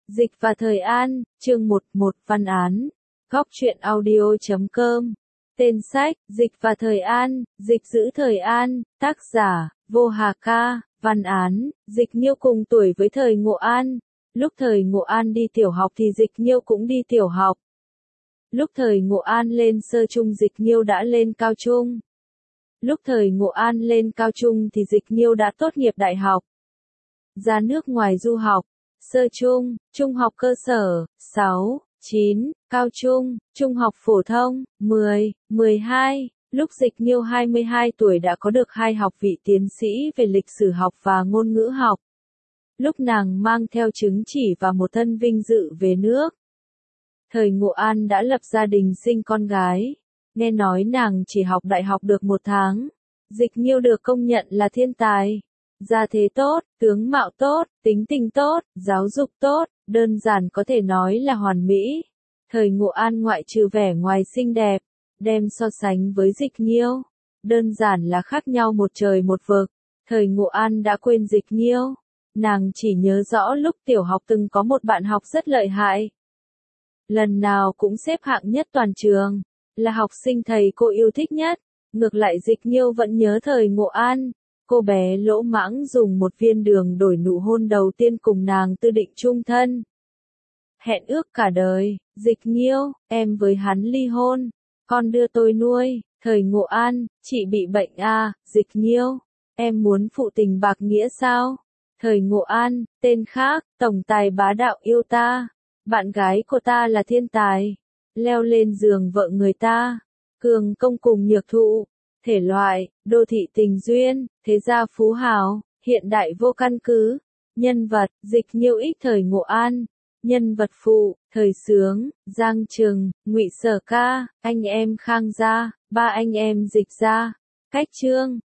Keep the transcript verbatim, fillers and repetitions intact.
Dịch và Thời An, chương một một văn án. Góc truyện audio chấm com. Tên sách, Dịch và Thời An, Dịch giữ Thời An, tác giả, Vô Hà Ca, văn án, Dịch Nhiêu cùng tuổi với Thời Ngộ An. Lúc Thời Ngộ An đi tiểu học thì Dịch Nhiêu cũng đi tiểu học. Lúc Thời Ngộ An lên sơ trung Dịch Nhiêu đã lên cao trung. Lúc Thời Ngộ An lên cao trung thì Dịch Nhiêu đã tốt nghiệp đại học. Ra nước ngoài du học. Sơ trung, trung học cơ sở, sáu, chín, cao trung, trung học phổ thông, mười, mười hai. Lúc Dịch Nhiêu hai mươi hai tuổi đã có được hai học vị tiến sĩ về lịch sử học và ngôn ngữ học. Lúc nàng mang theo chứng chỉ và một thân vinh dự về nước. Thời Ngộ An đã lập gia đình sinh con gái. Nghe nói nàng chỉ học đại học được một tháng. Dịch Nhiêu được công nhận là thiên tài. Gia thế tốt, tướng mạo tốt, tính tình tốt, giáo dục tốt, đơn giản có thể nói là hoàn mỹ. Thời Ngộ An ngoại trừ vẻ ngoài xinh đẹp, đem so sánh với Dịch Nhiêu, đơn giản là khác nhau một trời một vực. Thời Ngộ An đã quên Dịch Nhiêu, nàng chỉ nhớ rõ lúc tiểu học từng có một bạn học rất lợi hại. Lần nào cũng xếp hạng nhất toàn trường, là học sinh thầy cô yêu thích nhất. Ngược lại Dịch Nhiêu vẫn nhớ Thời Ngộ An. Cô bé lỗ mãng dùng một viên đường đổi nụ hôn đầu tiên cùng nàng tư định chung thân. Hẹn ước cả đời, Dịch Nhiêu, em với hắn ly hôn, con đưa tôi nuôi. Thời Ngộ An, chị bị bệnh à, Dịch Nhiêu, em muốn phụ tình bạc nghĩa sao? Thời Ngộ An, tên khác, tổng tài bá đạo yêu ta, bạn gái của ta là thiên tài, leo lên giường vợ người ta, cường công cùng nhược thụ. Thể loại, đô thị tình duyên, thế gia phú hào, hiện đại vô căn cứ. Nhân vật, Dịch Nhiêu ích Thời Ngộ An. Nhân vật phụ, Thời Sướng, Giang Trừng, Ngụy Sở Ca, anh em Khang gia, ba anh em Dịch gia. Cách chương,